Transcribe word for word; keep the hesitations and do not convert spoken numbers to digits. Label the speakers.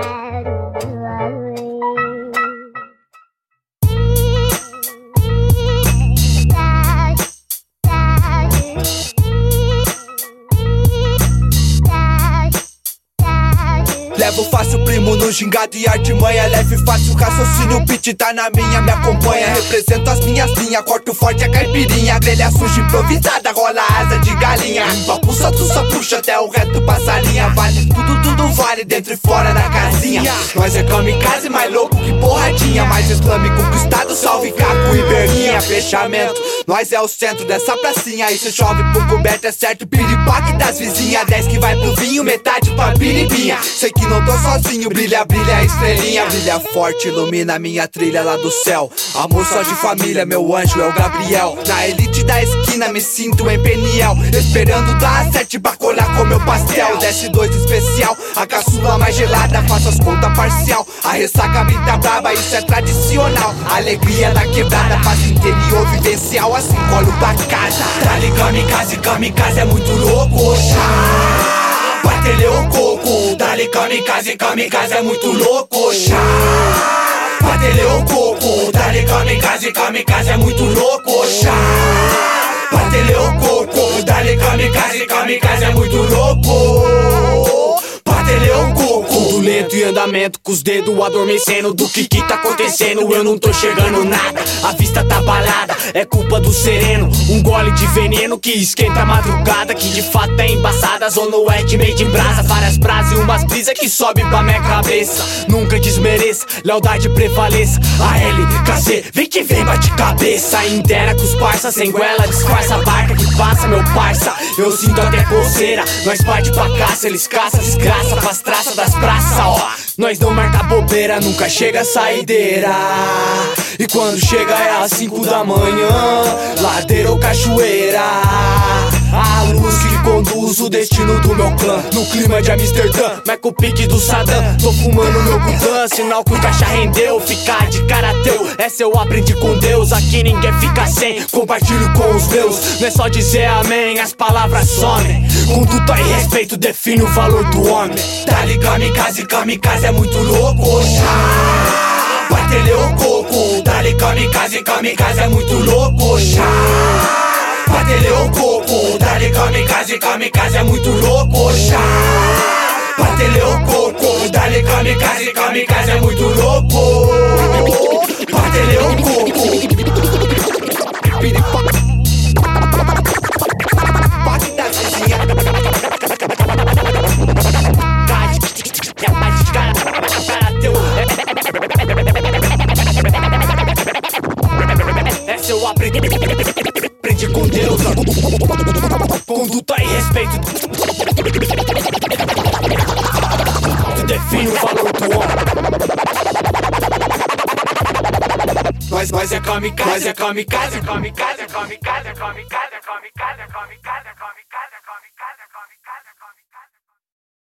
Speaker 1: Levo fácil, primo no gingado e artimanha. Leve fácil, raciocínio, o beat tá na minha. Me acompanha, represento as minhas linhas. Corto forte a caipirinha, grelha suja improvisada. Rola asa de galinha, papuça, tu só puxa até o reto passarinha. Vale tudo, tudo vale dentro e fora da casinha. Nós é kamikaze, mais louco que porradinha. Mais exclame conquistado, salve caco e berguinha. Fechamento, nós é o centro dessa pracinha. E se chove por coberto é certo, piripaque das vizinhas. Dez que vai pro vinho, metade pra piripinha. Sei que não tô sozinho, brilha, brilha a estrelinha. Brilha forte, ilumina minha trilha lá do céu. Amor só de família, meu anjo é o Gabriel. Na elite da esquina me sinto em Peniel, esperando dar sete pra colar com meu pastel. Desce dois especial, a caçula mais gelada. Faço as contas parcial, a ressaca brita braba. Isso é tradicional, alegria da quebrada. Paz interior vivencial, assim colo pra casa. Dali kamikaze, kamikaze é muito louco. Chá, bater o coco. Dali kamikaze, kamikaze é muito louco. Chá, bater o coco. Dali kamikaze, kamikaze é muito louco. Chá, bater o coco. Dali kamikaze, kamikaze é muito louco. Bater o coco. Tudo lento e andamento, com os dedos adormecendo. Do que que tá acontecendo, eu não tô chegando nada. A vista tá balada, é culpa do sereno. Um gole de veneno que esquenta a madrugada, que de fato é embaçada. Zona Oeste made in brasa, várias brasas e umas brisas que sobe pra minha cabeça. Nunca desmereça, lealdade prevaleça. A L K C, vem que vem, bate cabeça. Inteira com os parça, sem goela, disfarça a barca que passa, meu parça. Eu sinto até coceira, nós parte pra caça. Eles caçam, desgraça, faz traça das praças, ó. Nós não marca bobeira, nunca chega a saideira. E quando chega é às cinco da manhã, ladeira ou cachoeira. A luz que conduz o destino do meu clã. No clima de Amsterdã, mas com o pique do Saddam. Tô fumando meu Gudan, sinal que o caixa rendeu. Ficar de cara teu, essa eu aprendi com Deus. Aqui ninguém fica sem, compartilho com os meus. Não é só dizer amém, as palavras somem. Conduta e respeito define o valor do homem. Dali kamikaze, kamikaze é muito louco. Chá, bater o coco. Dali kamikaze, kamikaze é muito louco. Chá, bater o coco. Dali kamikaze, kamikaze é muito louco. Chá, bater o coco. Dali kamikaze, kamikaze é muito louco. Bater o coco. Pode dar vizinha. Essa eu aprendi, aprendi com Deus. Conduta e respeito, tu define o valor do homem. Nós, nós é kamikaze, nós é kamikaze, kamikaze, kamikaze, kamikaze.